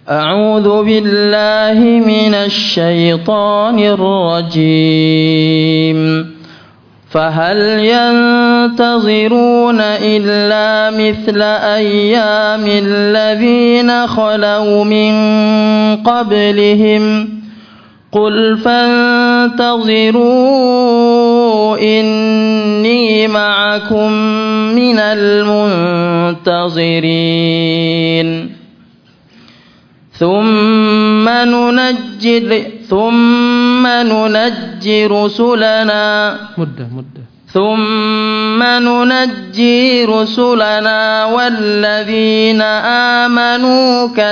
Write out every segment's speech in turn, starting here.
أعوذ بالله من الشيطان الرجيم فهل ينتظرون إلا مثل أيام الذين خلوا من قبلهم قل فانتظروا إني معكم من المنتظرين ثم ننجي رسلنا والذين آمنوا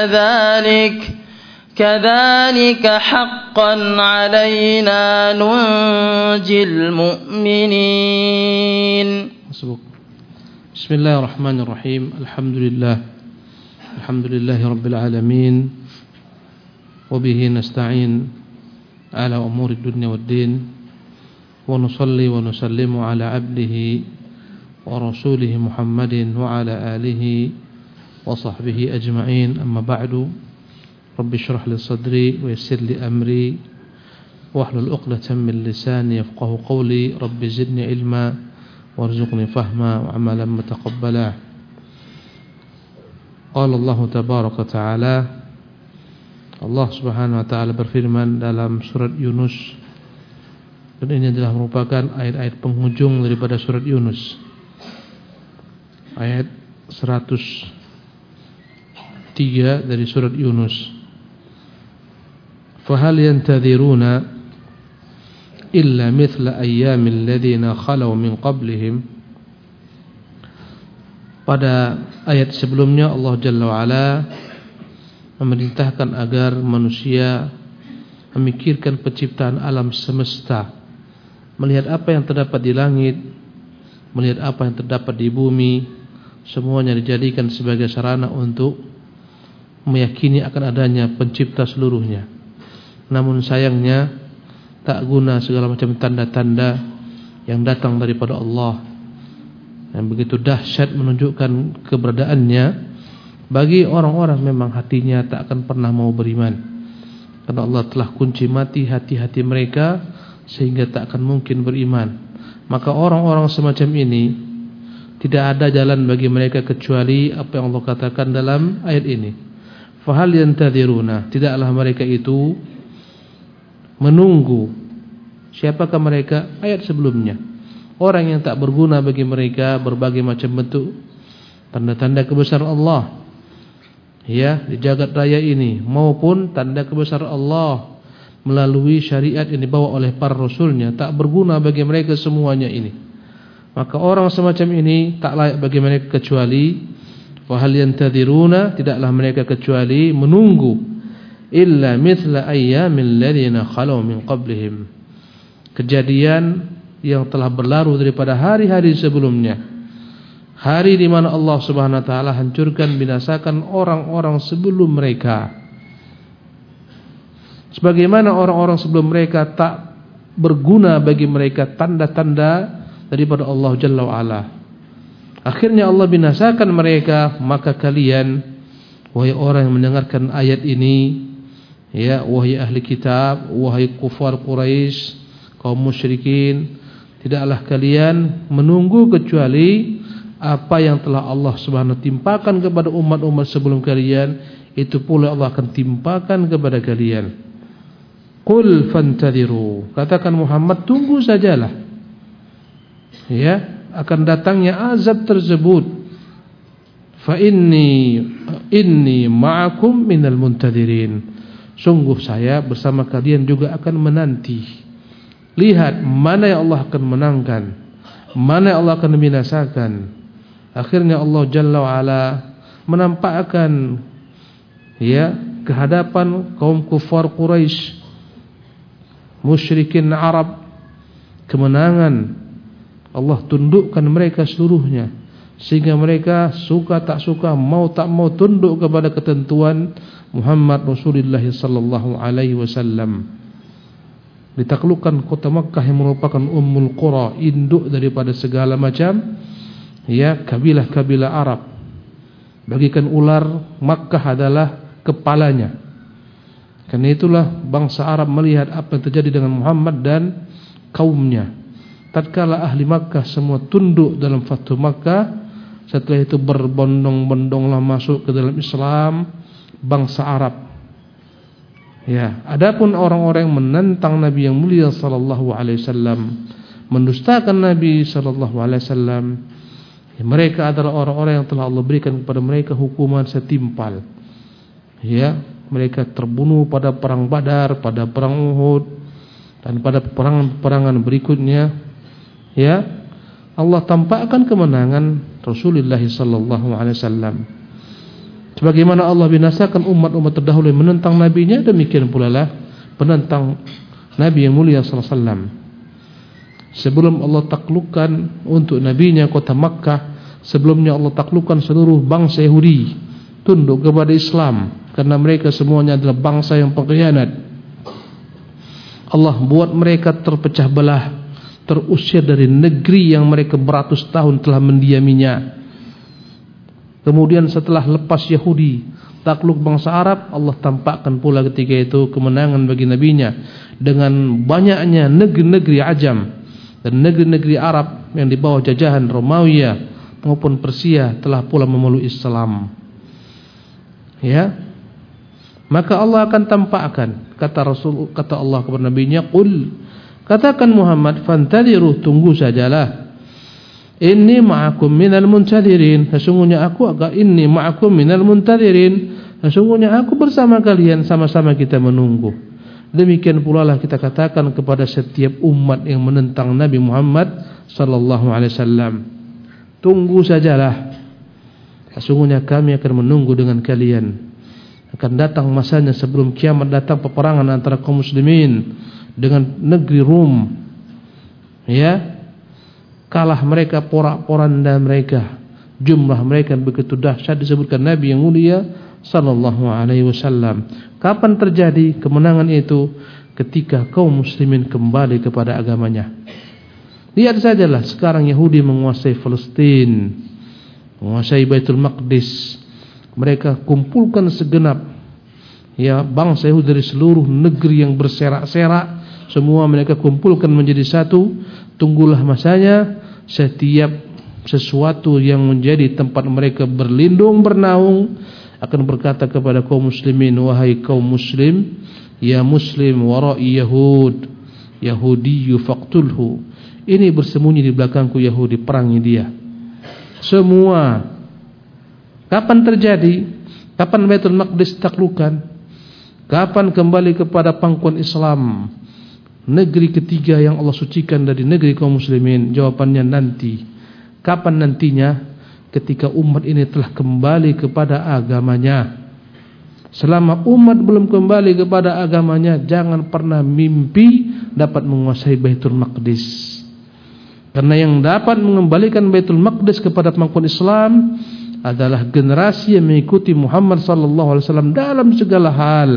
كذلك حقا علينا ننجي المؤمنين. بسم الله الرحمن الرحيم. الحمد لله رب العالمين وبه نستعين على أمور الدنيا والدين ونصلي ونسلم على عبده ورسوله محمد وعلى آله وصحبه أجمعين. أما بعد رب اشرح لي صدري ويسر لي أمري واحلل عقدة من لساني يفقهوا قولي. رب زدني علما وارزقني فهما وعملا متقبلا. Qala Allah tabaraka ta'ala, Allah subhanahu wa ta'ala berfirman dalam surat Yunus, dan ini adalah merupakan ayat-ayat penghujung daripada surat Yunus, ayat 103 dari surat Yunus. Fahal yantadhiruna illa mithla ayyamil ladzina khalaw min qablihim. Pada ayat sebelumnya Allah Jalla wa'ala memerintahkan agar manusia memikirkan penciptaan alam semesta, melihat apa yang terdapat di langit, melihat apa yang terdapat di bumi, semuanya dijadikan sebagai sarana untuk meyakini akan adanya pencipta seluruhnya. Namun sayangnya tak guna segala macam tanda-tanda yang datang daripada Allah yang begitu dahsyat menunjukkan keberadaannya bagi orang-orang memang hatinya tak akan pernah mau beriman, karena Allah telah kunci mati hati-hati mereka sehingga tak akan mungkin beriman. Maka orang-orang semacam ini tidak ada jalan bagi mereka kecuali apa yang Allah katakan dalam ayat ini. Fahal yantadhiruna, tidaklah mereka itu menunggu. Siapakah mereka? Ayat sebelumnya, orang yang tak berguna bagi mereka berbagai macam bentuk tanda-tanda kebesaran Allah, ya, di jagat raya ini, maupun tanda kebesaran Allah melalui syariat yang dibawa oleh para rasulnya, tak berguna bagi mereka semuanya ini. Maka orang semacam ini tak layak bagi mereka kecuali fahal yantadhiruna, tidaklah mereka kecuali menunggu illa mithla ayyamil ladzina khalu min qablihim, kejadian yang telah berlalu daripada hari-hari sebelumnya, hari di mana Allah Subhanahu wa taala hancurkan, binasakan orang-orang sebelum mereka, sebagaimana orang-orang sebelum mereka tak berguna bagi mereka tanda-tanda daripada Allah Jalla wa'ala. Akhirnya Allah binasakan mereka. Maka kalian, wahai orang yang mendengarkan ayat ini, ya, wahai ahli kitab, wahai kufar Quraisy, kaum musyrikin, tidaklah kalian menunggu kecuali apa yang telah Allah Subhanahu timpakan kepada umat-umat sebelum kalian, itu pula Allah akan timpakan kepada kalian. Qul fantadhiru, katakan Muhammad, tunggu sajalah, ya, akan datangnya azab tersebut. Fa inni ma'akum minal muntadhirin, sungguh saya bersama kalian juga akan menanti. Lihat mana yang Allah akan menangkan, mana yang Allah akan membinasakan. Akhirnya Allah Jalla wa'ala menampakkan, ya, kehadapan kaum kufar Quraisy, musyrikin Arab, kemenangan. Allah tundukkan mereka seluruhnya, sehingga mereka suka tak suka, mau tak mau tunduk kepada ketentuan Muhammad Rasulullah sallallahu alaihi wasallam. Ditaklukkan kota Makkah yang merupakan Ummul Qura, induk daripada segala macam, ya, kabilah-kabilah Arab. Bagikan ular, Makkah adalah kepalanya. Karena itulah bangsa Arab melihat apa yang terjadi dengan Muhammad dan kaumnya. Tatkala ahli Makkah semua tunduk dalam Fathu Makkah, setelah itu berbondong-bondonglah masuk ke dalam Islam bangsa Arab. Ya, adapun orang-orang yang menentang Nabi yang mulia sallallahu alaihi wasallam, mendustakan Nabi sallallahu alaihi wasallam, ya, mereka adalah orang-orang yang telah Allah berikan kepada mereka hukuman setimpal. Ya, mereka terbunuh pada perang Badar, pada perang Uhud, dan pada peperangan-peperangan berikutnya. Ya, Allah tampakkan kemenangan Rasulullah sallallahu alaihi wasallam. Sebagaimana Allah binasakan umat-umat terdahulu yang menentang nabinya, demikian pula lah penentang Nabi yang mulia sallallahu alaihi wasallam. Sebelum Allah taklukkan untuk nabinya kota Makkah, sebelumnya Allah taklukkan seluruh bangsa Yahudi tunduk kepada Islam, karena mereka semuanya adalah bangsa yang pengkhianat. Allah buat mereka terpecah belah, terusir dari negeri yang mereka beratus tahun telah mendiaminya. Kemudian setelah lepas Yahudi takluk bangsa Arab, Allah tampakkan pula ketika itu kemenangan bagi nabinya dengan banyaknya negeri-negeri Ajam dan negeri-negeri Arab yang di bawah jajahan Romawi maupun Persia telah pula memeluk Islam. Ya, maka Allah akan tampakkan, kata Allah kepada nabinya, qul, katakan Muhammad, fantadiru, tunggu sajalah. Inni ma'akum minal muntadirin, sesungguhnya aku inni ma'akum minal muntadirin, sesungguhnya aku bersama kalian, sama-sama kita menunggu. Demikian pula lah kita katakan kepada setiap umat yang menentang Nabi Muhammad sallallahu alaihi wasallam, tunggu sajalah, sesungguhnya kami akan menunggu dengan kalian. Akan datang masanya sebelum kiamat datang peperangan antara kaum muslimin dengan negeri Rum. Ya, kalah mereka porak-poranda mereka, jumlah mereka begitu dahsyat, disebutkan Nabi yang mulia sallallahu alaihi wasallam. Kapan terjadi kemenangan itu? Ketika kaum muslimin kembali kepada agamanya. Lihat sajalah sekarang Yahudi menguasai Palestina, menguasai Baitul Maqdis. Mereka kumpulkan segenap bangsa Yahudi dari seluruh negeri yang berserak-serak, semua mereka kumpulkan menjadi satu. Tunggulah masanya, setiap sesuatu yang menjadi tempat mereka berlindung, bernaung, akan berkata kepada kaum muslimin, wahai kaum muslim, ya muslim wara'i Yahud, Yahudiyyu faqtulhu, ini bersembunyi di belakangku Yahudi, perangi dia. Semua. Kapan terjadi? Kapan Baitul Maqdis taklukkan? Kapan kembali kepada pangkuan Islam, negeri ketiga yang Allah sucikan dari negeri kaum muslimin? Jawabannya nanti. Kapan nantinya? Ketika umat ini telah kembali kepada agamanya. Selama umat belum kembali kepada agamanya, jangan pernah mimpi dapat menguasai Baitul Maqdis. Karena yang dapat mengembalikan Baitul Maqdis kepada pangkuan Islam adalah generasi yang mengikuti Muhammad sallallahu alaihi wasallam dalam segala hal.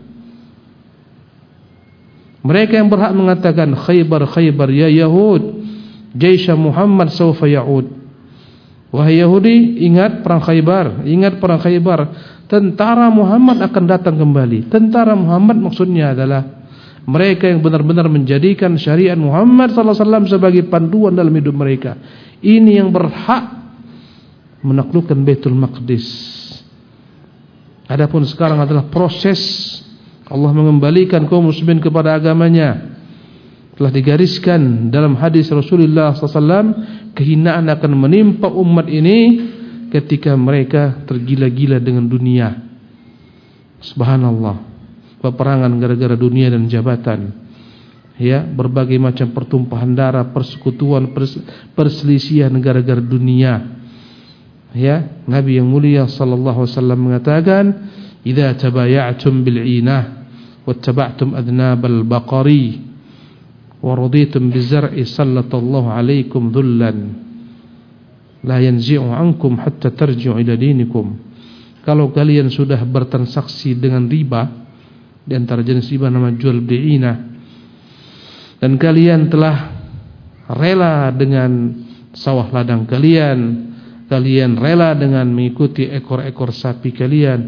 Mereka yang berhak mengatakan Khaybar, Khaybar ya Yahud, Jaisha Muhammad sawfa ya'ud. Wahai Yahudi, ingat perang Khaybar, ingat perang Khaybar. Tentara Muhammad akan datang kembali. Tentara Muhammad maksudnya adalah mereka yang benar-benar menjadikan syariat Muhammad sallallahu alaihi wasallam sebagai panduan dalam hidup mereka. Ini yang berhak menaklukkan Baitul Maqdis. Adapun sekarang adalah proses Allah mengembalikan kaum muslimin kepada agamanya. Telah digariskan dalam hadis Rasulullah SAW, kehinaan akan menimpa umat ini ketika mereka tergila-gila dengan dunia. Subhanallah, peperangan gara-gara dunia dan jabatan. Ya, berbagai macam pertumpahan darah, persekutuan, perselisihan gara-gara dunia. Ya, Nabi yang mulia sallallahu alaihi wasallam mengatakan, "Idza tabaya'tum bil 'inah wattaba'tum adnabal baqari wa raditum bizar'i sallallahu alaikum dhullan la yanzi'u 'ankum hatta tarji'u ila dinikum." Kalau kalian sudah bertransaksi dengan riba, di antara jenis riba nama jual beli 'inah, dan kalian telah rela dengan sawah ladang kalian, kalian rela dengan mengikuti ekor-ekor sapi kalian,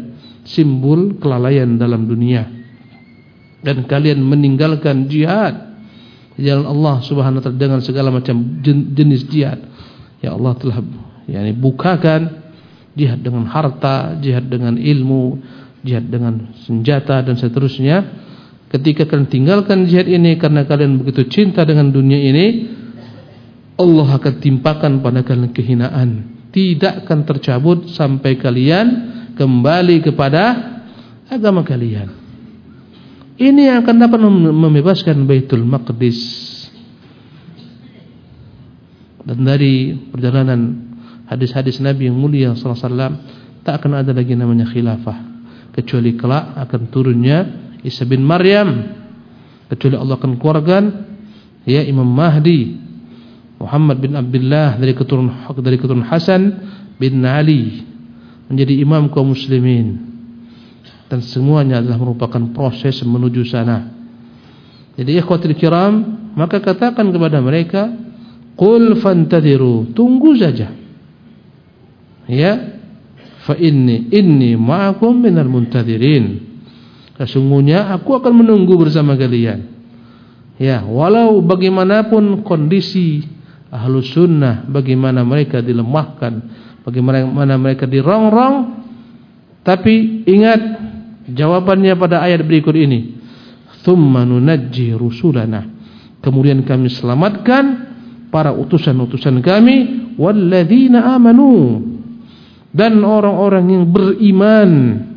simbol kelalaian dalam dunia, dan kalian meninggalkan jihad di jalan Allah Subhanahu wa taala dengan segala macam jenis jihad. Ya Allah telah bukakan jihad dengan harta, jihad dengan ilmu, jihad dengan senjata dan seterusnya. Ketika kalian tinggalkan jihad ini karena kalian begitu cinta dengan dunia ini, Allah akan timpakan pada kalian kehinaan. Tidak akan tercabut sampai kalian kembali kepada agama kalian. Ini yang akan dapat membebaskan Baitul Maqdis. Dan dari perjalanan hadis-hadis Nabi yang mulia sallallahu alaihi wasallam, tak akan ada lagi namanya khilafah, kecuali kelak akan turunnya Isa bin Maryam, kecuali Allah akan keluarkan Imam Mahdi Muhammad bin Abdullah dari keturunan Hasan bin Ali menjadi imam kaum muslimin. Dan semuanya adalah merupakan proses menuju sana. Jadi ikhwatul kiram, maka katakan kepada mereka, qul fantadiru, tunggu saja. Ya, fa inni ma'akum minal muntadirin. Sesungguhnya aku akan menunggu bersama kalian. Ya, walau bagaimanapun kondisi Ahlus Sunnah, bagaimana mereka dilemahkan, bagaimana mereka dirongrong, tapi ingat jawabannya pada ayat berikut ini. Tsumma nunajji rusulana. Kemudian kami selamatkan para utusan-utusan kami, walladzina amanu, dan orang-orang yang beriman.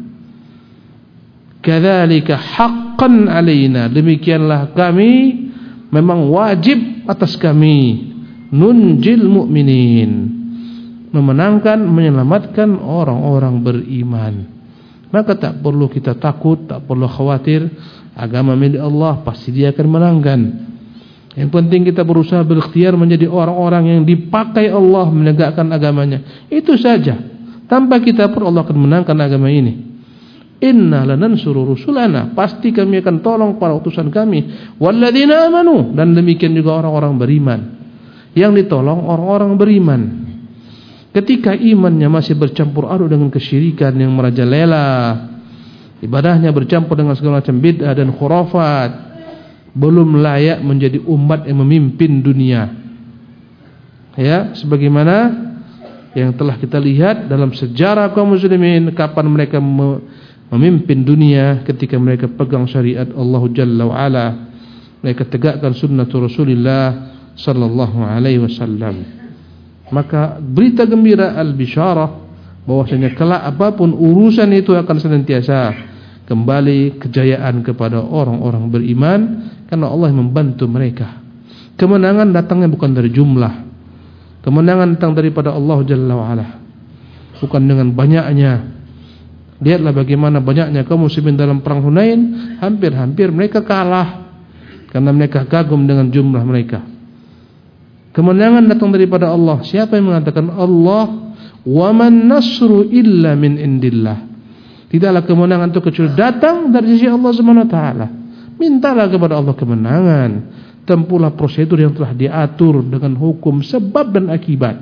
Kadzalika haqqan alaina, demikianlah kami, memang wajib atas kami, nunjil mu'minin, memenangkan, menyelamatkan orang-orang beriman. Maka tak perlu kita takut, tak perlu khawatir. Agama milik Allah, pasti Dia akan menangkan. Yang penting kita berusaha berikhtiar menjadi orang-orang yang dipakai Allah menegakkan agamanya. Itu saja. Tanpa kita pun Allah akan menangkan agama ini. Inna lanansuru rusulana, pasti kami akan tolong para utusan kami. Walladzina amanu, dan demikian juga orang-orang beriman. Yang ditolong orang-orang beriman. Ketika imannya masih bercampur aduk dengan kesyirikan yang merajalela, ibadahnya bercampur dengan segala macam bid'ah dan khurafat, belum layak menjadi umat yang memimpin dunia. Ya, sebagaimana yang telah kita lihat dalam sejarah kaum muslimin, kapan mereka memimpin dunia, ketika mereka pegang syariat Allah Jalla wa Ala, mereka tegakkan sunnah Rasulullah sallallahu alaihi wasallam. Maka berita gembira al-bisyarah bahwasanya kelak apapun urusan itu akan senantiasa kembali kejayaan kepada orang-orang beriman, karena Allah membantu mereka. Kemenangan datangnya bukan dari jumlah. Kemenangan datang daripada Allah Jalla wa Ala, bukan dengan banyaknya. Lihatlah bagaimana banyaknya kaum muslimin dalam perang Hunain, hampir-hampir mereka kalah karena mereka kagum dengan jumlah mereka. Kemenangan datang daripada Allah. Siapa yang mengatakan Allah, wa man nasru illa min indillah, tidaklah kemenangan itu kecuali datang dari sisi Allah Subhanahu wa taala. Mintalah kepada Allah kemenangan. Tempuhlah prosedur yang telah diatur dengan hukum sebab dan akibat.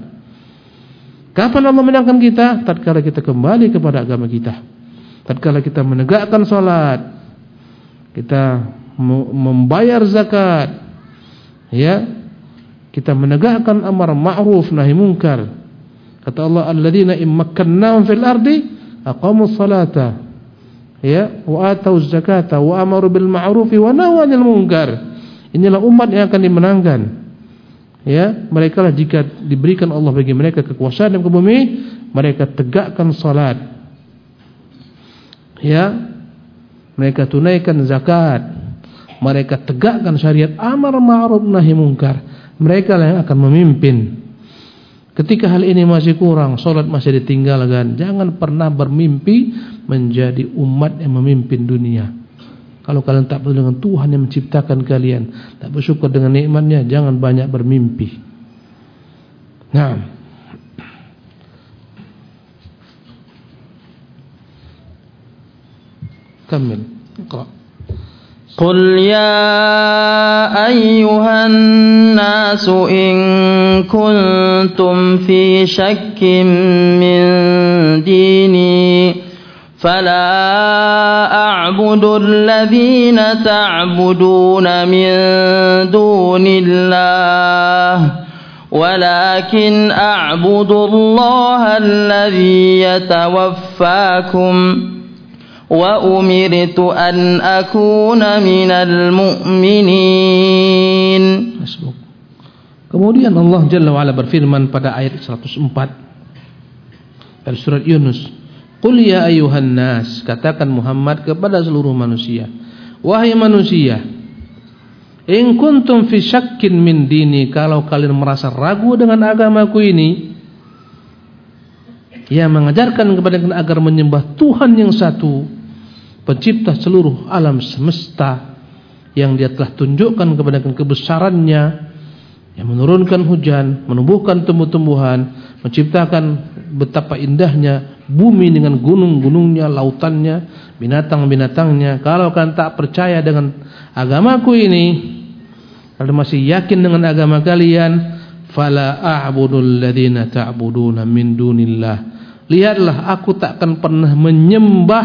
Kapan Allah menangkan kita? Tatkala kita kembali kepada agama kita. Tatkala kita menegakkan salat, kita membayar zakat, ya, kita menegakkan amar ma'ruf nahi munkar. Kata Allah, alladzina immakkannahum fil ardi aqamus salata, ya, wa atauz zakata wa amaru bil ma'ruf wa nahaw 'anil munkar. Inilah umat yang akan dimenangkan. Ya, mereka lah jika diberikan Allah bagi mereka kekuasaan dan ke bumi, mereka tegakkan salat. Ya, mereka tunaikan zakat. Mereka tegakkan syariat amar ma'ruf nahi munkar. Mereka lah yang akan memimpin. Ketika hal ini masih kurang, salat masih ditinggalkan, jangan pernah bermimpi menjadi umat yang memimpin dunia. Kalau kalian tak peduli dengan Tuhan yang menciptakan kalian, tak bersyukur dengan nikmatnya, jangan banyak bermimpi. Nah, kamil. Iqra. قل يا أيها الناس إن كنتم في شك من ديني فلا أعبد الذين تعبدون من دون الله ولكن أعبد الله الذي يتوفاكم وأمرت أن أكون من المؤمنين. Kemudian Allah Jalla wa'ala berfirman pada ayat 104 dari surat Yunus, Qul ya ayuhan nas, katakan Muhammad kepada seluruh manusia, wahai manusia, in kuntum fi syakkin min dini, kalau kalian merasa ragu dengan agamaku ini, yang mengajarkan kepada kalian agar menyembah Tuhan yang satu, pencipta seluruh alam semesta, yang Dia telah tunjukkan kepada kalian kebesarannya, yang menurunkan hujan, menumbuhkan tumbuh-tumbuhan, menciptakan betapa indahnya bumi dengan gunung-gunungnya, lautannya, binatang-binatangnya. Kalau kalian tak percaya dengan agamaku ini, kalau masih yakin dengan agama kalian, fala a'budul ladzina ta'buduna min dunillah. Lihatlah, aku tak akan pernah menyembah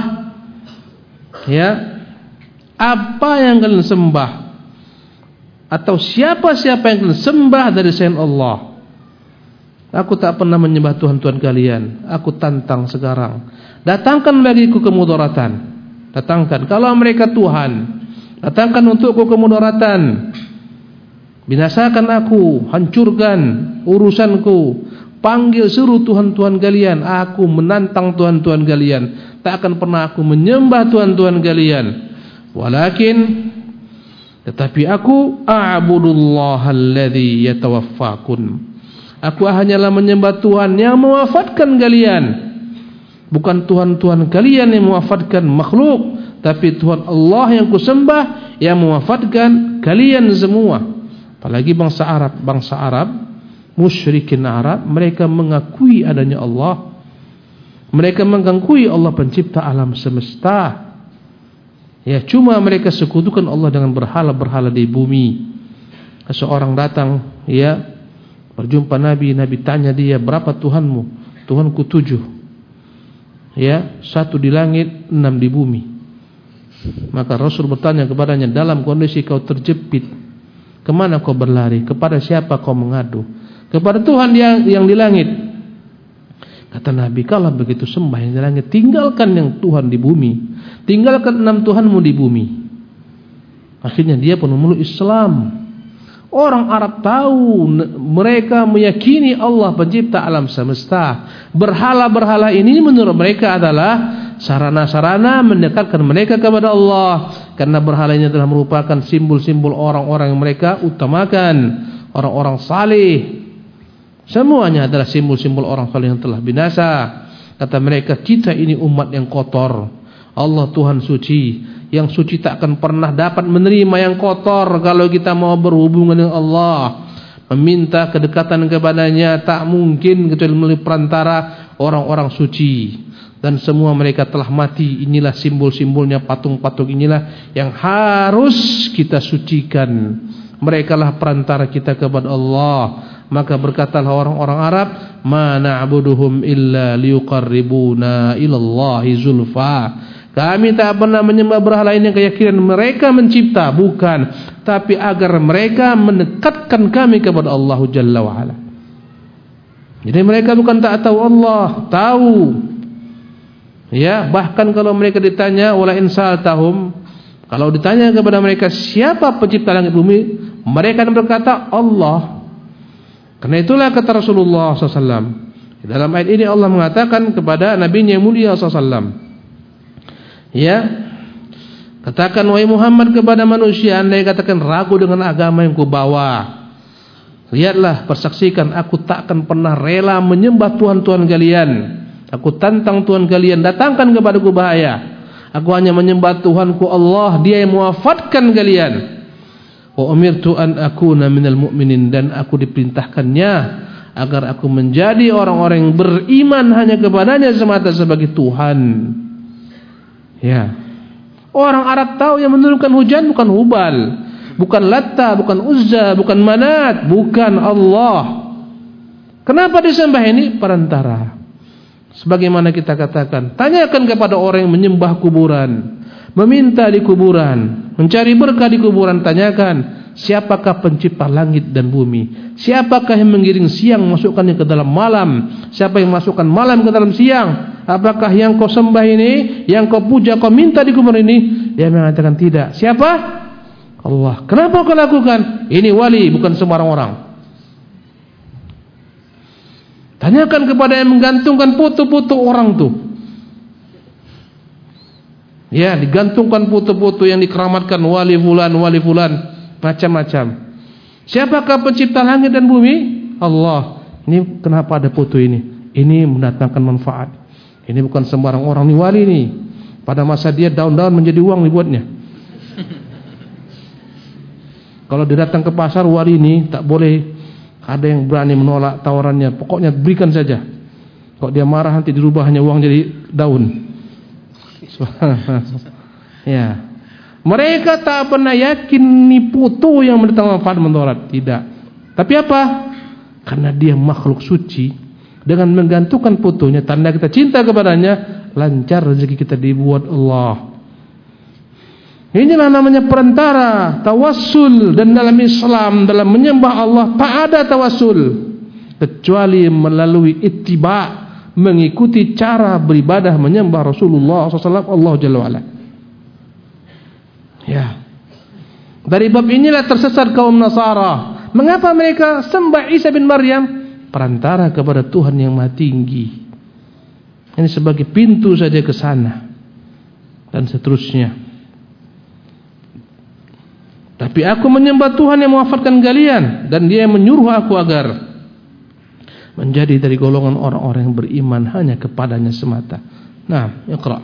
apa yang kalian sembah atau siapa-siapa yang kalian sembah dari selain Allah. Aku tak pernah menyembah Tuhan-Tuhan kalian. Aku tantang sekarang, datangkan bagiku kemudaratan. Datangkan, kalau mereka Tuhan, datangkan untukku kemudaratan. Binasakan aku, hancurkan urusanku. Panggil suruh Tuhan-Tuhan kalian. Aku menantang Tuhan-Tuhan kalian. Tak akan pernah aku menyembah Tuhan-Tuhan kalian. Tetapi aku a'budullaha alladzi yatawaffakun. Aku hanyalah menyembah Tuhan yang mewafatkan kalian. Bukan Tuhan-Tuhan kalian yang mewafatkan makhluk, tapi Tuhan Allah yang kusembah yang mewafatkan kalian semua. Apalagi bangsa Arab, musyrikin Arab, mereka mengakui adanya Allah. Mereka mengakui Allah pencipta alam semesta. Cuma mereka sekutukan Allah dengan berhala-berhala di bumi. Seorang datang, berjumpa Nabi tanya dia, berapa Tuhanmu? Tuhanku 7. 1 di langit, 6 di bumi. Maka Rasul bertanya kepadanya, dalam kondisi kau terjepit, kemana kau berlari? Kepada siapa kau mengadu? Kepada Tuhan yang di langit. Kata Nabi, kalau begitu sembah yang di langit, tinggalkan yang Tuhan di bumi. Tinggalkan 6 Tuhanmu di bumi. Akhirnya dia pun memeluk Islam. Orang Arab tahu, mereka meyakini Allah pencipta alam semesta. Berhala-berhala ini menurut mereka adalah sarana-sarana mendekatkan mereka kepada Allah. Karena berhala ini adalah merupakan simbol-simbol orang-orang yang mereka utamakan, orang-orang saleh. Semuanya adalah simbol-simbol orang saleh yang telah binasa. Kata mereka, kita ini umat yang kotor. Allah Tuhan suci, yang suci tak akan pernah dapat menerima yang kotor. Kalau kita mau berhubungan dengan Allah, meminta kedekatan kepadanya, tak mungkin kecuali melalui perantara orang-orang suci. Dan semua mereka telah mati. Inilah simbol-simbolnya, patung-patung inilah yang harus kita sucikan. Mereka lah perantara kita kepada Allah. Maka berkatalah orang-orang Arab, ma na'buduhum illa liuqarribuna ilallahi zulfa. Kami tak pernah menyembah berhala ini keyakinan mereka mencipta, bukan, tapi agar mereka mendekatkan kami kepada Allah Jalla wa'ala. Jadi mereka bukan tak tahu Allah, tahu. Bahkan kalau mereka ditanya, wala in sa'altahum, kalau ditanya kepada mereka siapa pencipta langit bumi, mereka akan berkata Allah. Karena itulah kata Rasulullah SAW. Dalam ayat ini Allah mengatakan kepada Nabi-Nya yang mulia SAW, katakan wahai Muhammad kepada manusia, andai katakan ragu dengan agama yang kubawa, lihatlah, persaksikan, aku tak akan pernah rela menyembah Tuhan-Tuhan kalian. Aku tantang Tuhan kalian, datangkan kepadaku bahaya. Aku hanya menyembah Tuhanku Allah, Dia yang mewafatkan kalian. Wa umirtu an akuna minal mu'minin, dan aku diperintahkannya agar aku menjadi orang-orang yang beriman hanya kepadanya semata sebagai Tuhan. Orang Arab tahu yang menurunkan hujan bukan Hubal, bukan Latta, bukan Uzza, bukan Manat, bukan Allah. Kenapa disembah ini? Perantara. Sebagaimana kita katakan, tanyakan kepada orang yang menyembah kuburan, meminta di kuburan, mencari berkah di kuburan. Tanyakan, siapakah pencipta langit dan bumi? Siapakah yang mengiring siang masukkannya ke dalam malam? Siapa yang masukkan malam ke dalam siang? Apakah yang kau sembah ini, yang kau puja, kau minta di kuburan ini? Dia mengatakan tidak. Siapa? Allah. Kenapa kau lakukan? Ini wali, bukan sembarang orang. Tanyakan kepada yang menggantungkan foto-foto orang tuh. Ya, digantungkan foto-foto yang dikeramatkan wali fulan, macam-macam. Siapakah pencipta langit dan bumi? Allah. Ini kenapa ada foto ini? Ini mendatangkan manfaat. Ini bukan sembarang orang, ini wali nih. Pada masa dia daun-daun menjadi uang dibuatnya. Kalau dia datang ke pasar, wali ini tak boleh ada yang berani menolak tawarannya. Pokoknya berikan saja. Kalau dia marah nanti dirubah hanya uang jadi daun. Ya. Mereka tak pernah yakin ni foto yang mendatangkan manfaat menolak. Tidak. Tapi apa? Karena dia makhluk suci. Dengan menggantungkan fotonya, tanda kita cinta kepadanya, lancar rezeki kita dibuat Allah. Inilah namanya perantara, tawassul. Dan dalam Islam, dalam menyembah Allah, tak ada tawassul kecuali melalui ittiba', mengikuti cara beribadah menyembah Rasulullah SAW. Allah Jalla wa'ala. Ya. Dari bab inilah tersesat kaum Nasara. Mengapa mereka sembah Isa bin Maryam? Perantara kepada Tuhan yang Maha Tinggi. Ini sebagai pintu saja ke sana dan seterusnya. Tapi aku menyembah Tuhan yang mewafatkan kalian, dan Dia yang menyuruh aku agar menjadi dari golongan orang-orang yang beriman hanya kepadanya semata. Nah, iqra.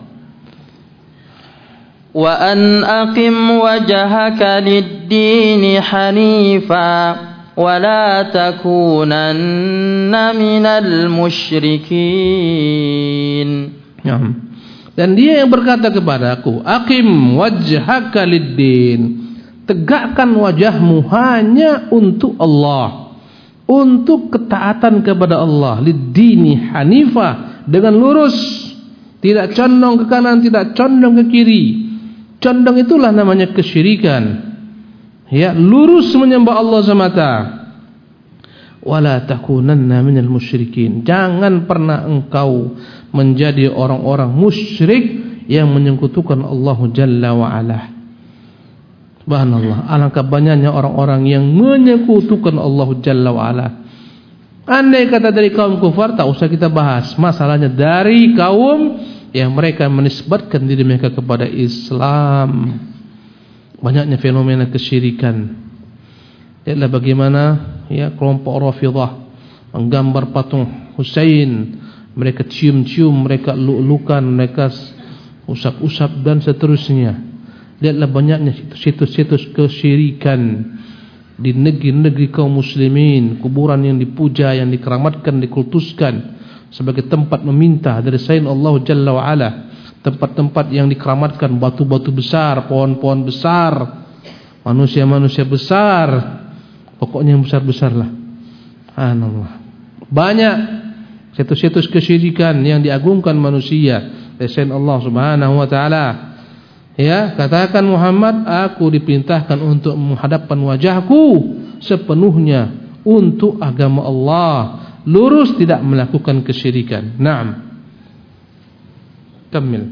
Wa an aqim wajhaka lid-din hanifa wa la takunanna minal musyrikin. Dan Dia yang berkata kepadaku, aqim wajhaka lid-din, tegakkan wajahmu hanya untuk Allah, untuk ketaatan kepada Allah, lid-dini hanifa, dengan lurus, tidak condong ke kanan, tidak condong ke kiri. Condong itulah namanya kesyirikan. Ya, lurus menyembah Allah semata. Wala takunanna minal musyrikin, jangan pernah engkau menjadi orang-orang musyrik yang menyekutukan Allah Jalla wa Ala. Subhanallah, alangkah banyaknya orang-orang yang menyekutukan Allah Jalla wa Ala. Andai kata dari kaum kufar, tak usah kita bahas. Masalahnya dari kaum yang mereka menisbatkan diri mereka kepada Islam, banyaknya fenomena kesyirikan. Lihatlah bagaimana ya kelompok Rafidhah menggambar patung Husain, mereka cium-cium, mereka luk-lukan, mereka usap-usap dan seterusnya. Lihatlah banyaknya situs-situs kesyirikan di negeri-negeri kaum muslimin, kuburan yang dipuja, yang dikeramatkan, dikultuskan sebagai tempat meminta dari selain Allah Jalla wa Ala. Tempat-tempat yang dikeramatkan, batu-batu besar, pohon-pohon besar, manusia-manusia besar, pokoknya yang besar-besarlah. Subhanallah. Banyak situs-situs kesyirikan yang diagungkan manusia dari selain Allah Subhanahu wa taala. Ya, katakan Muhammad, aku diperintahkan untuk menghadapkan wajahku sepenuhnya untuk agama Allah, lurus, tidak melakukan kesyirikan. Naam. Kamil.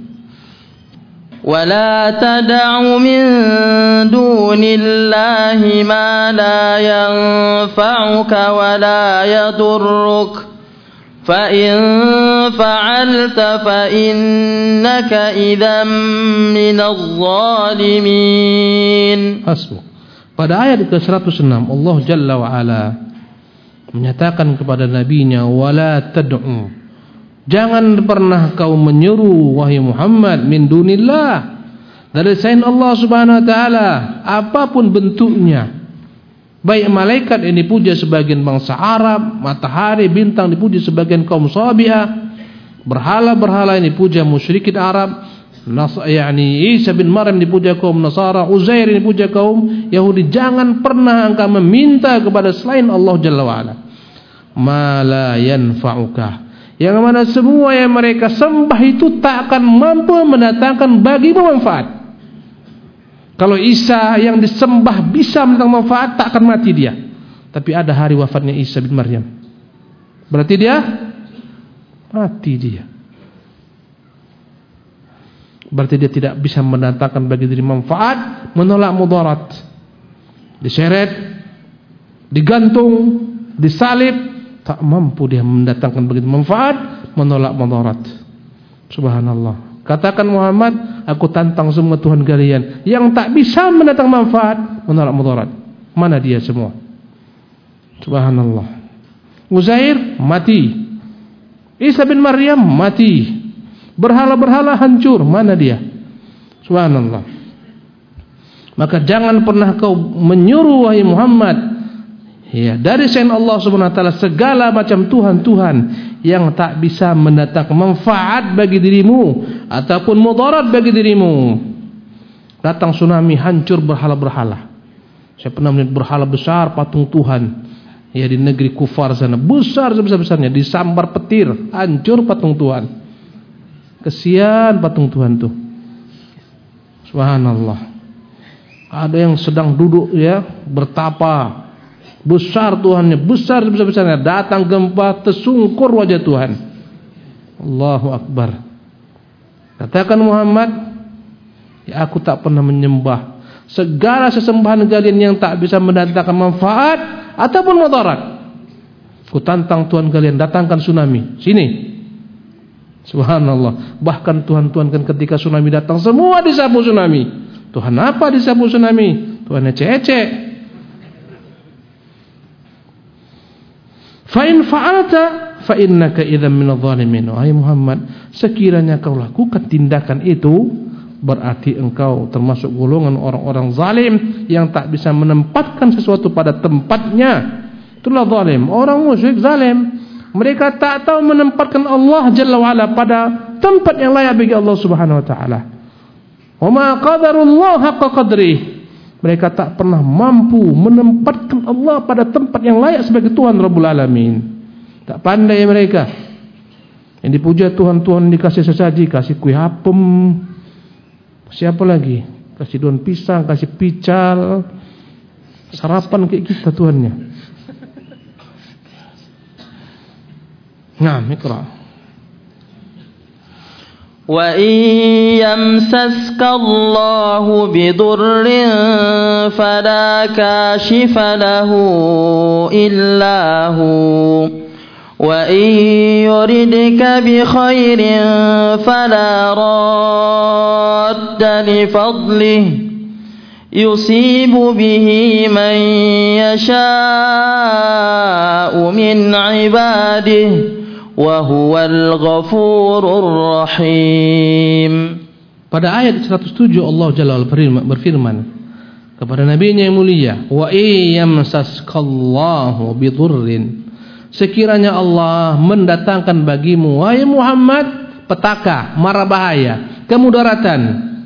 ولا تدع من دون الله ما لا ينفعك ولا يضرك فإن فعلت فإنك إذا من الظالمين. Hasbuk. Pada ayat ke-106 Allah Jalla wa Ala menyatakan kepada nabinya, wala tad'u, jangan pernah kau menyeru wahai Muhammad min dunillah, dari selain Allah Subhanahu wa taala, apapun bentuknya. Baik malaikat yang dipuja sebagian bangsa Arab, matahari, bintang dipuja sebagian kaum Sabi'ah, berhala-berhala yang dipuja musyrikin Arab, yakni Isa bin Maryam dipuja kaum Nasara, Uzair dipuja kaum Yahudi. Jangan pernah engkau meminta kepada selain Allah Jalla wa Ala ma la yanfa'uka, yang mana semua yang mereka sembah itu tak akan mampu mendatangkan bagimu manfaat. Kalau Isa yang disembah bisa mendatangkan manfaat, tak akan mati dia. Tapi ada hari wafatnya Isa bin Maryam, berarti dia mati dia. Berarti dia tidak bisa mendatangkan bagi diri manfaat, menolak mudarat. Diseret, digantung, disalib, tak mampu dia mendatangkan bagi diri manfaat, menolak mudarat. Subhanallah. Katakan Muhammad, aku tantang semua Tuhan kalian yang tak bisa mendatangkan manfaat, menolak mudarat. Mana dia semua? Subhanallah. Uzair mati, Isa bin Maryam mati, berhala-berhala hancur, mana dia? Subhanallah. Maka jangan pernah kau menyuruh wahai Muhammad, ya, dari selain Allah Subhanahu wa taala segala macam tuhan-tuhan yang tak bisa mendatangkan manfaat bagi dirimu ataupun mudarat bagi dirimu. Datang tsunami, hancur berhala-berhala. Saya pernah melihat berhala besar, patung Tuhan, ya, di negeri kufar sana, besar sebesar-besarnya, disambar petir, hancur patung Tuhan. Kesian patung Tuhan tuh. Subhanallah. Ada yang sedang duduk, ya, bertapa, besar Tuhannya, besar sebesar-besarnya, datang gempa, tersungkur wajah Tuhan. Allahu Akbar. Katakan Muhammad, ya, aku tak pernah menyembah segala sesembahan kalian yang tak bisa mendatangkan manfaat ataupun mudarat. Ku tantang Tuhan kalian, datangkan tsunami, sini. Subhanallah. Bahkan Tuhan-Tuhan kan ketika tsunami datang, semua disapu tsunami. Tuhan apa disapu tsunami? Tuhan ecek-ecek. Fa in fa'alta fa innaka idzan minadh dhalimin. Wahai Muhammad, sekiranya kau lakukan tindakan itu, berarti engkau termasuk golongan orang-orang zalim yang tak bisa menempatkan sesuatu pada tempatnya. Itulah zalim. Orang musyrik zalim. Mereka tak tahu menempatkan Allah Jalla wa'ala pada tempat yang layak bagi Allah Subhanahu wa ta'ala. Wa ma qadarullah haqqa qadrih. Mereka tak pernah mampu menempatkan Allah pada tempat yang layak sebagai Tuhan Rabbul Alamin. Tak pandai mereka. Yang dipuja Tuhan-Tuhan dikasih sesaji, kasih kuih apem, siapa lagi? Kasih daun pisang, kasih pical, sarapan kayak kita Tuhannya. Nah, ikra. وَإِن يَمْسَسْكَ اللَّهُ بِضُرٍّ فَلَا كَاشِفَ لَهُ إِلَّا هُوَ وَإِن يُرِدْكَ بِخَيْرٍ فَلَا رَادَّ لِفَضْلِهِ يُصِيبُ بِهِ مَن يَشَاءُ مِنْ عِبَادِهِ وَهُوَ الْغَفُورُ الرَّحِيمُ. Pada ayat 107 Allah Jalla berfirman kepada Nabi-Nya yang mulia, wa iyamsaskallahu bidurrin, sekiranya Allah mendatangkan bagimu wahai Muhammad petaka, mara bahaya, kemudaratan,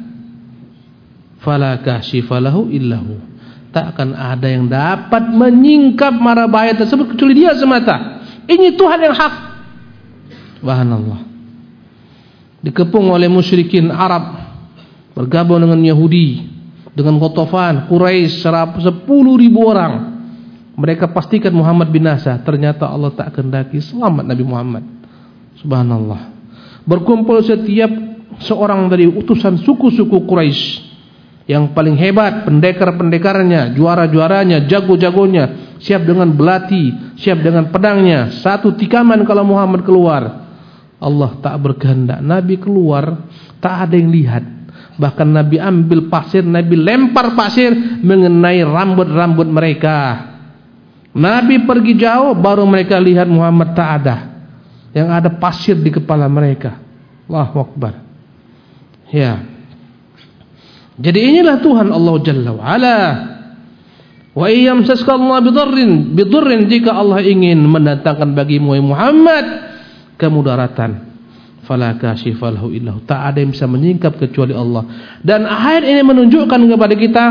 fala kashifalahu illahu, tak akan ada yang dapat menyingkap mara bahaya tersebut kecuali Dia semata. Ini Tuhan yang hak. Subhanallah. Dikepung oleh musyrikin Arab, bergabung dengan Yahudi, dengan Ghatafan, Quraisy, 10.000 orang. Mereka pastikan Muhammad binasa. Ternyata Allah tak kehendaki selamat Nabi Muhammad. Subhanallah. Berkumpul setiap seorang dari utusan suku-suku Quraisy yang paling hebat, pendekar-pendekarnya, juara-juaranya, jago-jagonya, siap dengan belati, siap dengan pedangnya. Satu tikaman kalau Muhammad keluar, Allah tak berkehendak Nabi keluar, tak ada yang lihat. Bahkan Nabi ambil pasir, Nabi lempar pasir mengenai rambut-rambut mereka. Nabi pergi jauh, baru mereka lihat Muhammad tak ada. Yang ada pasir di kepala mereka. Allahu Akbar. Ya. Jadi inilah Tuhan Allah Jalla wa'ala. Wa iyamsaskallahu bidurrin, jika Allah ingin mendatangkan bagimu Muhammad kemudaratan, fala kashifalahu illahu, tak ada yang bisa menyingkap kecuali Allah. Dan ayat ini menunjukkan kepada kita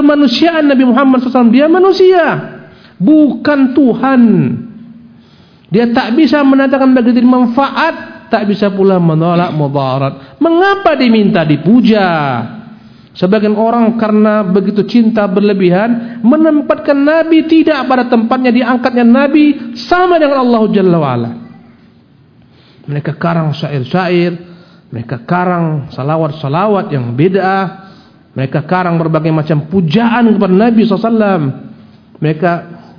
kemanusiaan Nabi Muhammad SAW. Dia manusia, bukan Tuhan. Dia tak bisa mendatangkan bagi diri manfaat, tak bisa pula menolak mudarat. Mengapa diminta dipuja? Sebagian orang karena begitu cinta berlebihan menempatkan Nabi tidak pada tempatnya, diangkatnya Nabi sama dengan Allah Jalla wa'ala. Mereka karang syair-syair, mereka karang salawat-salawat yang bid'ah, mereka karang berbagai macam pujaan kepada Nabi SAW. Mereka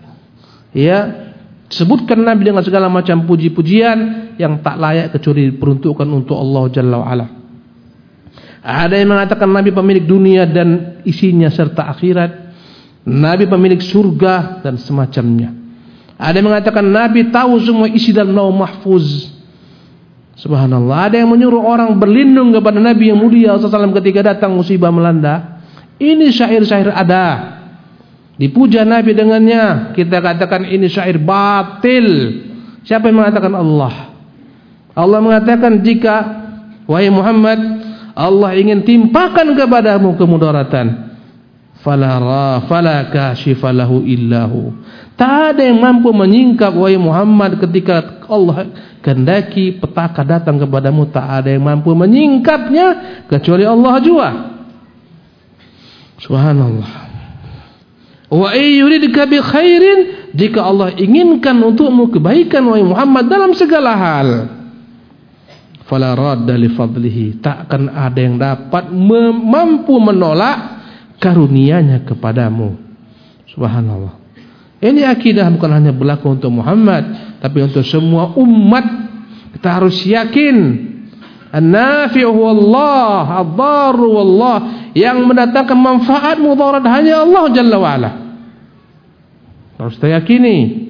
sebutkan Nabi dengan segala macam puji-pujian yang tak layak kecuali diperuntukkan untuk Allah Jalla wa'ala. Ada yang mengatakan Nabi pemilik dunia dan isinya serta akhirat, Nabi pemilik surga dan semacamnya. Ada yang mengatakan Nabi tahu semua isi dalam Lauh Mahfuz. Subhanallah. Ada yang menyuruh orang berlindung kepada Nabi yang mulia SAW ketika datang musibah melanda. Ini syair-syair ada, dipuja Nabi dengannya. Kita katakan ini syair batil. Siapa yang mengatakan? Allah. Allah mengatakan, jika wahai Muhammad, Allah ingin timpakan kepadamu kemudaratan, fala kashifa lahu illahu. Tak ada yang mampu menyingkap wahai Muhammad ketika Allah kehendaki petaka datang kepadamu. Tak ada yang mampu menyingkapnya kecuali Allah jua. Subhanallah. Wa yuridka bi khairin, jika Allah inginkan untukmu kebaikan wahai Muhammad dalam segala hal, fala radda li fadlihi, takkan ada yang dapat mampu menolak karunia-Nya kepadamu. Subhanallah. Ini akidah bukan hanya berlaku untuk Muhammad, tapi untuk semua umat. Kita harus yakin an-nafi'u wallah, ad-darru wallah, yang mendatangkan manfaat mudarat hanya Allah Jalla wa'ala. Harus kita yakini.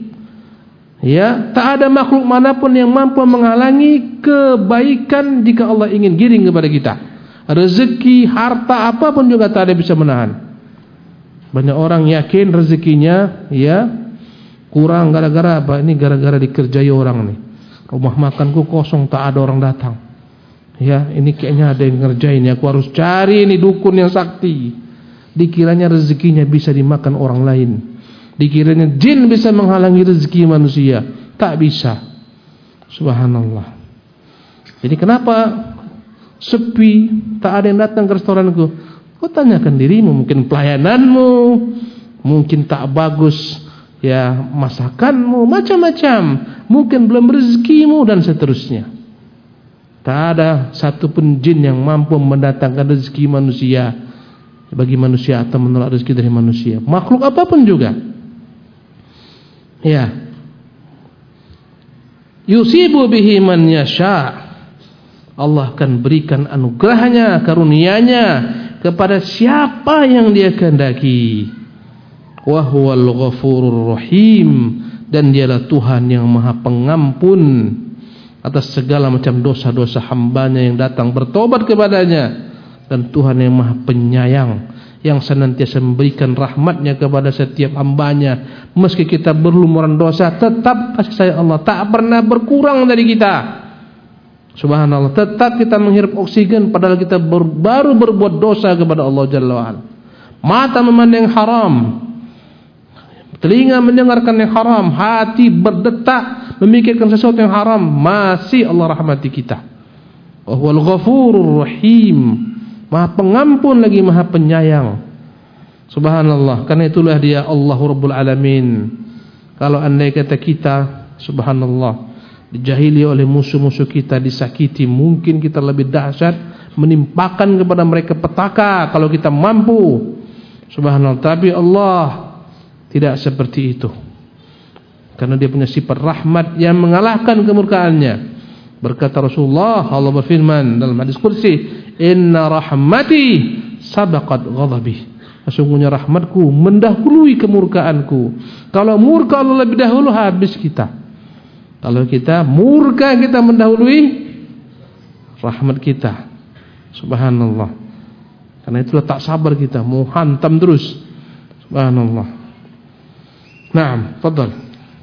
Tak ada makhluk manapun yang mampu menghalangi kebaikan jika Allah ingin giring kepada kita. Rezeki, harta, apapun juga tak ada bisa menahan. Banyak orang yakin rezekinya kurang gara-gara apa? Ini gara-gara dikerjai orang nih. Rumah makanku kosong, tak ada orang datang. Ini kayaknya ada yang ngerjain, aku harus cari ini dukun yang sakti. Dikiranya rezekinya bisa dimakan orang lain. Dikiranya jin bisa menghalangi rezeki manusia. Tak bisa. Subhanallah. Jadi kenapa sepi, tak ada yang datang ke restoranku? Kau tanyakan dirimu, mungkin pelayananmu, mungkin tak bagus masakanmu, macam-macam. Mungkin belum rezekimu dan seterusnya. Tak ada satupun jin yang mampu mendatangkan rezeki manusia bagi manusia atau menolak rezeki dari manusia. Makhluk apapun juga. Yusibu bihi man yasha. Allah akan berikan anugerahnya, karunia-Nya kepada siapa yang Dia kehendaki. Wa huwal ghafurur rahim, dan Dialah Tuhan yang Maha Pengampun atas segala macam dosa-dosa hamba-Nya yang datang bertobat kepadanya, dan Tuhan yang Maha Penyayang yang senantiasa memberikan rahmat-Nya kepada setiap hamba-Nya. Meski kita berlumuran dosa, tetap kasih sayang Allah tak pernah berkurang dari kita. Subhanallah. Tetap kita menghirup oksigen padahal kita baru berbuat dosa kepada Allah Jalla wa'ala. Mata memandang haram, telinga mendengarkan yang haram, hati berdetak memikirkan sesuatu yang haram, masih Allah rahmati kita. Wa huwal ghafurur rahim, Maha Pengampun lagi Maha Penyayang. Subhanallah. Karena itulah Dia Allah Rabbul Alamin. Kalau andai kata kita, subhanallah, dijahili oleh musuh-musuh kita, disakiti, mungkin kita lebih dahsyat, menimpakan kepada mereka petaka kalau kita mampu. Subhanallah. Tapi Allah tidak seperti itu, karena Dia punya sifat rahmat yang mengalahkan kemurkaannya. Berkata Rasulullah, Allah berfirman dalam hadis qudsi, inna rahmati sabaqat ghadabi. Sesungguhnya rahmatku mendahului kemurkaanku. Kalau murka Allah lebih dahulu, habis kita. Kalau kita murka, kita mendahului rahmat kita. Subhanallah. Karena itulah tak sabar kita, mau hantam terus. Subhanallah. Naam, fadhal.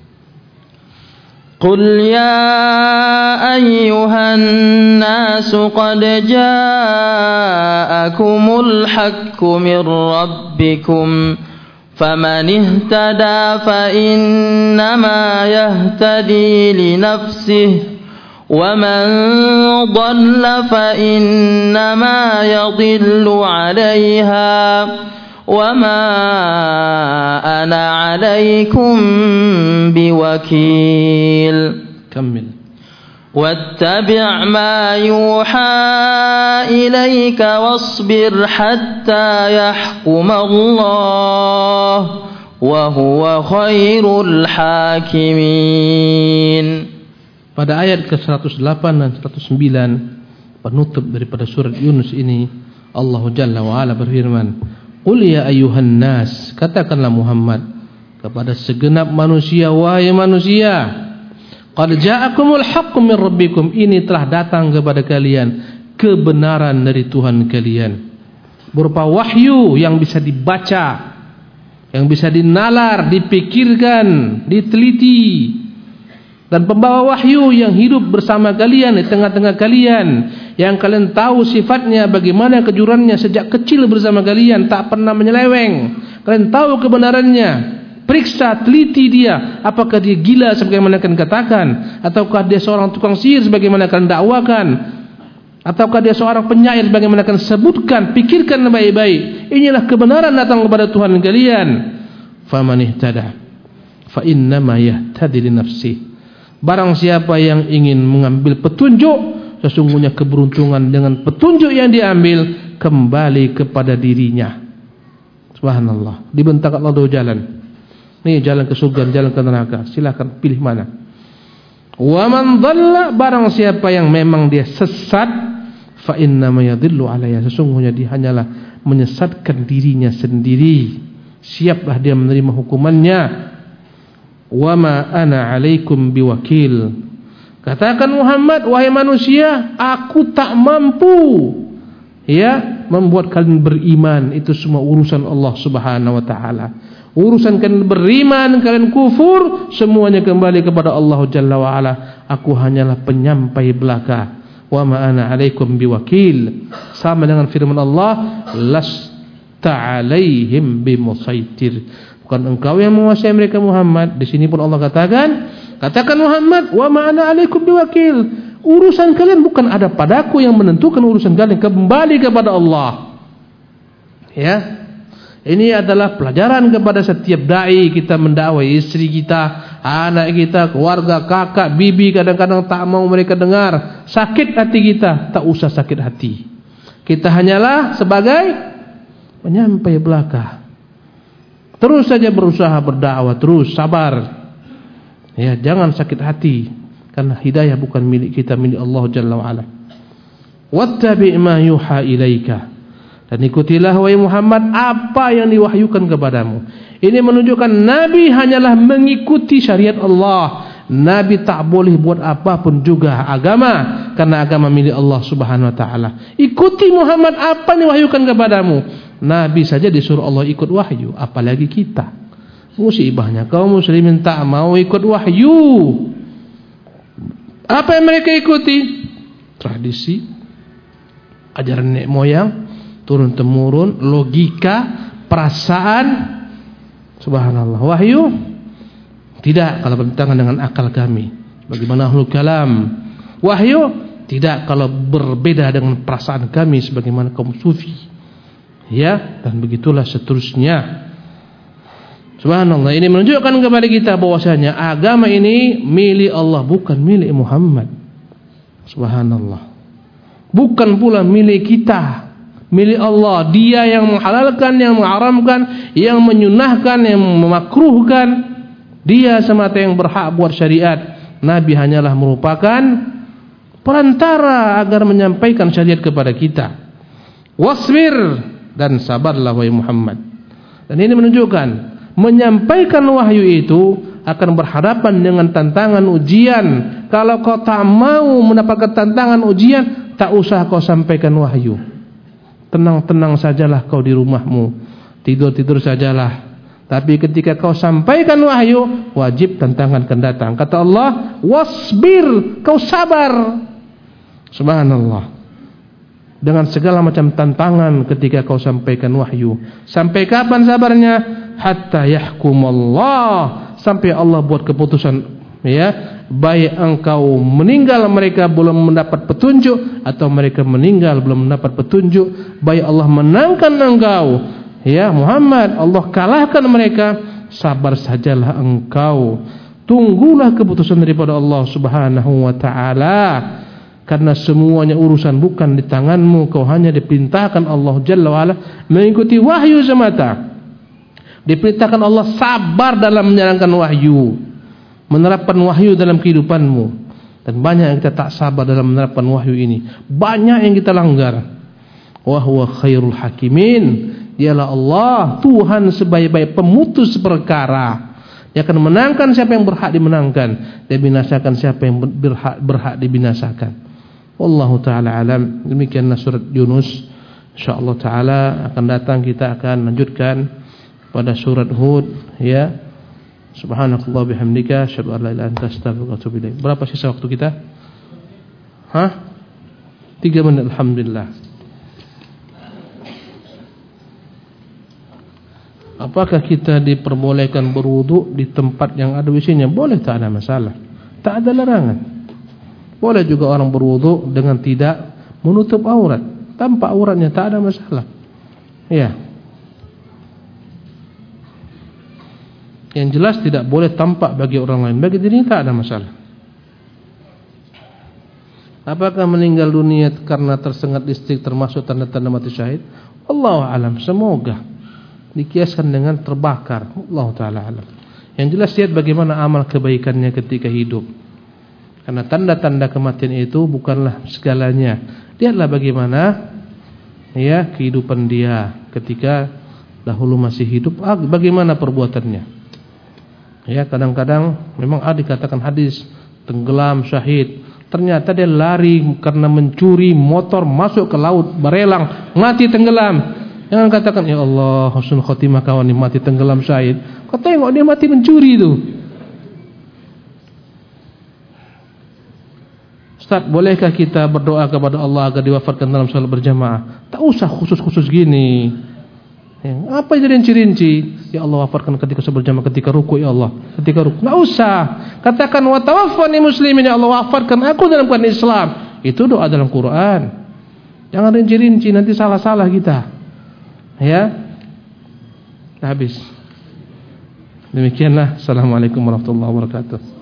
Qul ya ayyuhan nasu qad ja'akumul haqqu min rabbikum فمن اهتدى فإنما يهتدي لنفسه ومن ضل فإنما يضل عليها وما أنا عليكم بوكيل. كمل. واتبع ما يوحى إليك واصبر حتى يحكم الله وهو خير الحاكمين. Pada ayat ke-108 dan 109 penutup daripada surat Yunus ini, Allah Jalla wa Ala berfirman, "Qul ya ayyuhan nas," katakanlah Muhammad kepada segenap manusia, wahai manusia, qad ja'akumul haqqu min rabbikum, ini telah datang kepada kalian kebenaran dari Tuhan kalian, berupa wahyu yang bisa dibaca, yang bisa dinalar, dipikirkan, diteliti, dan pembawa wahyu yang hidup bersama kalian di tengah-tengah kalian, yang kalian tahu sifatnya, bagaimana kejurannya sejak kecil bersama kalian, tak pernah menyeleweng. Kalian tahu kebenarannya, periksa, teliti dia, apakah dia gila sebagaimana kalian katakan, ataukah dia seorang tukang sihir sebagaimana kalian dakwakan, ataukah dia seorang penyair sebagaimana kalian sebutkan. Pikirkan baik-baik. Inilah kebenaran datang kepada Tuhan kalian. Faman ihtada fa innama yahtadi li nafsihi, barang siapa yang ingin mengambil petunjuk, sesungguhnya keberuntungan dengan petunjuk yang diambil kembali kepada dirinya. Subhanallah. Dibentang Allah dua jalan. Ini jalan ke surga, jalan ke neraka. Silakan pilih mana. Wa man dhalla, barang siapa yang memang dia sesat, fa innama yadhillu alayha, sesungguhnya dia hanyalah menyesatkan dirinya sendiri. Siaplah dia menerima hukumannya. Wa ma ana alaikum biwakil, katakan Muhammad, wahai manusia, aku tak mampu membuat kalian beriman. Itu semua urusan Allah Subhanahu wa taala. Urusan kalian beriman, kalian kufur, semuanya kembali kepada Allah Jalla wa Ala. Aku hanyalah penyampai belaka. Wa ma ana alaikum biwakil, sama dengan firman Allah, lasta alaihim bimusaitir, bukan engkau yang menguasai mereka Muhammad. Di sini pun Allah katakan Muhammad, wa ma ana alaikum biwakil, urusan kalian bukan ada padaku yang menentukan urusan kalian, kembali kepada Allah. Ya, ini adalah pelajaran kepada setiap dai. Kita mendakwai istri kita, anak kita, keluarga, kakak, bibi, kadang-kadang tak mau mereka dengar. Sakit hati kita, tak usah sakit hati. Kita hanyalah sebagai penyampai belaka. Terus saja berusaha berdakwah, terus sabar. Ya, jangan sakit hati, karena hidayah bukan milik kita, milik Allah Jalla wa Ala. Wattabi' ma yuha ilaika, dan ikutilah wahai Muhammad apa yang diwahyukan kepadamu. Ini menunjukkan Nabi hanyalah mengikuti syariat Allah. Nabi tak boleh buat apapun juga agama, karena agama milik Allah Subhanahu wa taala. Ikuti Muhammad apa yang diwahyukan kepadamu. Nabi saja disuruh Allah ikut wahyu, apalagi kita. Musibahnya kaum muslimin tak mau ikut wahyu. Apa yang mereka ikuti? Tradisi, ajaran nenek moyang, turun temurun, logika, perasaan. Subhanallah. Wahyu tidak kalau bertentangan dengan akal kami. Bagaimana ahlul kalam? Wahyu tidak kalau berbeda dengan perasaan kami sebagaimana kaum sufi. Ya, dan begitulah seterusnya. Subhanallah. Ini menunjukkan kepada kita bahwasanya agama ini milik Allah, bukan milik Muhammad. Subhanallah. Bukan pula milik kita, milik Allah. Dia yang menghalalkan, yang mengharamkan, yang menyunahkan, yang memakruhkan. Dia semata yang berhak buat syariat. Nabi hanyalah merupakan perantara agar menyampaikan syariat kepada kita. Wasbir, dan sabarlah wahai Muhammad. Dan ini menunjukkan menyampaikan wahyu itu akan berhadapan dengan tantangan ujian. Kalau kau tak mau mendapatkan tantangan ujian, tak usah kau sampaikan wahyu. Tenang-tenang sajalah kau di rumahmu, tidur-tidur sajalah. Tapi ketika kau sampaikan wahyu, wajib tantangan akan datang. Kata Allah, wasbir, kau sabar. Subhanallah. Dengan segala macam tantangan ketika kau sampaikan wahyu. Sampai kapan sabarnya? hatta yahkumallah, sampai Allah buat keputusan. Ya, baik engkau meninggal mereka belum mendapat petunjuk, atau mereka meninggal belum mendapat petunjuk, baik Allah menangkan engkau, ya Muhammad, Allah kalahkan mereka, sabar sajalah engkau, tunggulah keputusan daripada Allah Subhanahu wa taala, karena semuanya urusan bukan di tanganmu, kau hanya diperintahkan Allah Jalla wa Ala mengikuti wahyu semata. Diperintahkan Allah sabar dalam menjalankan wahyu, menerapkan wahyu dalam kehidupanmu. Dan banyak yang kita tak sabar dalam menerapkan wahyu ini, banyak yang kita langgar. Wa huwa khairul hakimin, dialah Allah Tuhan sebaik-baik pemutus perkara. Dia akan menangkan siapa yang berhak dimenangkan, dia binasakan siapa yang berhak dibinasakan. Wallahu taala alam. Demikianlah surat Yunus. Insyaallah taala akan datang kita akan lanjutkan pada surat Hud, ya. Subhanakallah bihamdika asyhadu an la ilaha illa anta astaghfiruka wa atubu ilaik. Berapa sisa waktu kita? 3 menit. Alhamdulillah. Apakah kita diperbolehkan berwudu di tempat yang ada WC-nya? Boleh, tak ada masalah. Tak ada larangan. Boleh juga orang berwudu dengan tidak menutup aurat, tanpa auratnya, tak ada masalah. Ya. Yang jelas tidak boleh tampak bagi orang lain. Bagi dirinya tak ada masalah. Apakah meninggal dunia karena tersengat listrik termasuk tanda-tanda mati syahid? Allahu a'lam. Semoga dikiaskan dengan terbakar. Allahu taala alam. Yang jelas lihat bagaimana amal kebaikannya ketika hidup. Karena tanda-tanda kematian itu bukanlah segalanya. Lihatlah bagaimana ya kehidupan dia ketika dahulu masih hidup, bagaimana perbuatannya. Ya, kadang-kadang memang dikatakan hadis tenggelam syahid. Ternyata dia lari karena mencuri motor masuk ke laut, berelang, mati tenggelam. Jangan katakan ya Allah husnul khotimah kawan ini mati tenggelam syahid. Kau tengok dia mati mencuri itu. Ustaz, bolehkah kita berdoa kepada Allah agar diwafatkan dalam salat berjamaah? Tak usah khusus-khusus gini. Ya, apa jadi rinci-rinci? Ya Allah wafatkan ketika berjamaah, ketika ruku, ya Allah, ketika ruku. Enggak usah. Katakan wa tawaffani muslimin, ya Allah wafatkan aku dalam keadaan Islam. Itu doa dalam Quran. Jangan rinci-rinci, nanti salah-salah kita. Ya. Habis. Demikianlah. Assalamualaikum warahmatullahi wabarakatuh.